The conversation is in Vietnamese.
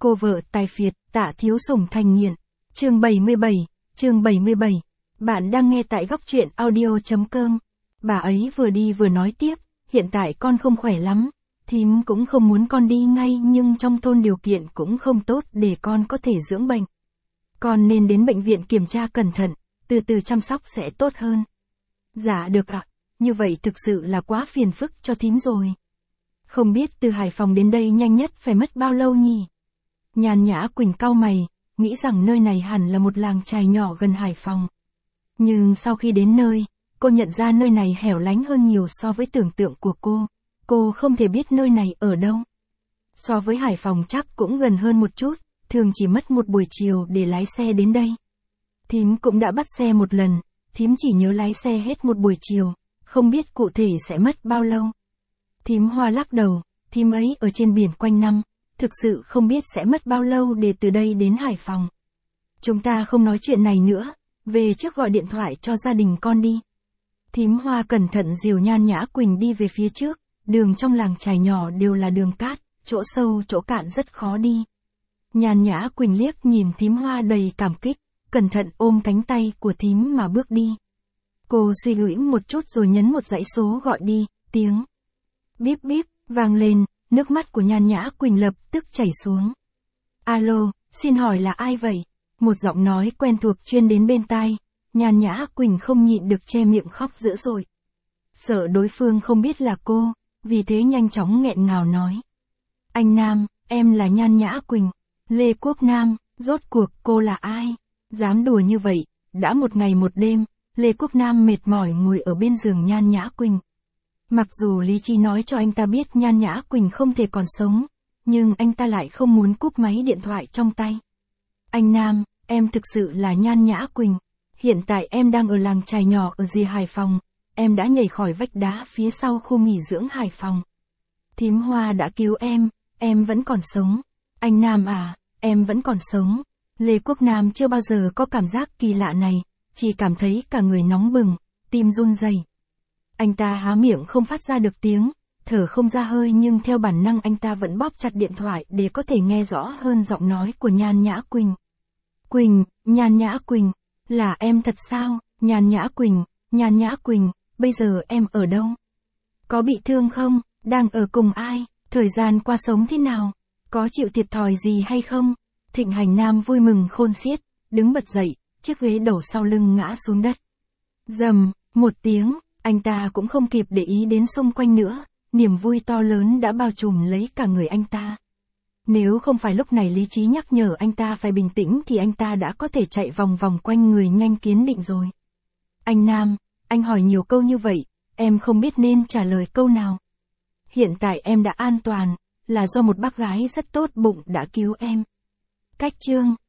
Cô vợ tài phiệt, Tạ Thiếu Sủng thành nghiện. Chương 77. Bạn đang nghe tại góc truyện audio.com. Bà ấy vừa đi vừa nói tiếp, hiện tại con không khỏe lắm, thím cũng không muốn con đi ngay nhưng trong thôn điều kiện cũng không tốt để con có thể dưỡng bệnh. Con nên đến bệnh viện kiểm tra cẩn thận, từ từ chăm sóc sẽ tốt hơn. Dạ được ạ, như vậy thực sự là quá phiền phức cho thím rồi. Không biết từ Hải Phòng đến đây nhanh nhất phải mất bao lâu nhỉ? Nhàn Nhã Quỳnh cau mày, nghĩ rằng nơi này hẳn là một làng chài nhỏ gần Hải Phòng. Nhưng sau khi đến nơi, cô nhận ra nơi này hẻo lánh hơn nhiều so với tưởng tượng của cô. Cô không thể biết nơi này ở đâu. So với Hải Phòng chắc cũng gần hơn một chút, thường chỉ mất một buổi chiều để lái xe đến đây. Thím cũng đã bắt xe một lần, thím chỉ nhớ lái xe hết một buổi chiều, không biết cụ thể sẽ mất bao lâu. Thím Hoa lắc đầu, thím ấy ở trên biển quanh năm, thực sự không biết sẽ mất bao lâu để từ đây đến Hải Phòng. Chúng ta không nói chuyện này nữa, về trước gọi điện thoại cho gia đình con đi. Thím Hoa cẩn thận dìu Nhan Nhã Quỳnh đi về phía trước, đường trong làng chài nhỏ đều là đường cát, chỗ sâu chỗ cạn rất khó đi. Nhan Nhã Quỳnh liếc nhìn thím Hoa đầy cảm kích, cẩn thận ôm cánh tay của thím mà bước đi. Cô suy nghĩ một chút rồi nhấn một dãy số gọi đi, tiếng bíp bíp vang lên, nước mắt của Nhan Nhã Quỳnh lập tức chảy xuống. Alo, xin hỏi là ai vậy? Một giọng nói quen thuộc truyền đến bên tai, Nhan Nhã Quỳnh không nhịn được che miệng khóc dữ dội. Sợ đối phương không biết là cô, vì thế nhanh chóng nghẹn ngào nói. Anh Nam, em là Nhan Nhã Quỳnh. Lê Quốc Nam, rốt cuộc cô là ai? Dám đùa như vậy, đã một ngày một đêm, Lê Quốc Nam mệt mỏi ngồi ở bên giường Nhan Nhã Quỳnh. Mặc dù lý trí nói cho anh ta biết Nhan Nhã Quỳnh không thể còn sống, nhưng anh ta lại không muốn cúp máy điện thoại trong tay. Anh Nam, em thực sự là Nhan Nhã Quỳnh. Hiện tại em đang ở làng chài nhỏ ở rìa Hải Phòng, em đã nhảy khỏi vách đá phía sau khu nghỉ dưỡng Hải Phòng. Thím Hoa đã cứu em vẫn còn sống. Anh Nam à, em vẫn còn sống. Lê Quốc Nam chưa bao giờ có cảm giác kỳ lạ này, chỉ cảm thấy cả người nóng bừng, tim run rẩy. Anh ta há miệng không phát ra được tiếng, thở không ra hơi nhưng theo bản năng anh ta vẫn bóp chặt điện thoại để có thể nghe rõ hơn giọng nói của Nhan Nhã Quỳnh. Nhan Nhã Quỳnh, là em thật sao? Nhan Nhã Quỳnh, bây giờ em ở đâu? Có bị thương không? Đang ở cùng ai? Thời gian qua sống thế nào? Có chịu thiệt thòi gì hay không? Thịnh Hành Nam vui mừng khôn xiết, đứng bật dậy, chiếc ghế đầu sau lưng ngã xuống đất. Rầm, một tiếng, anh ta cũng không kịp để ý đến xung quanh nữa, niềm vui to lớn đã bao trùm lấy cả người anh ta. Nếu không phải lúc này lý trí nhắc nhở anh ta phải bình tĩnh thì anh ta đã có thể chạy vòng vòng quanh người nhanh kiến định rồi. Anh Nam, anh hỏi nhiều câu như vậy, em không biết nên trả lời câu nào. Hiện tại em đã an toàn, là do một bác gái rất tốt bụng đã cứu em. Cách chương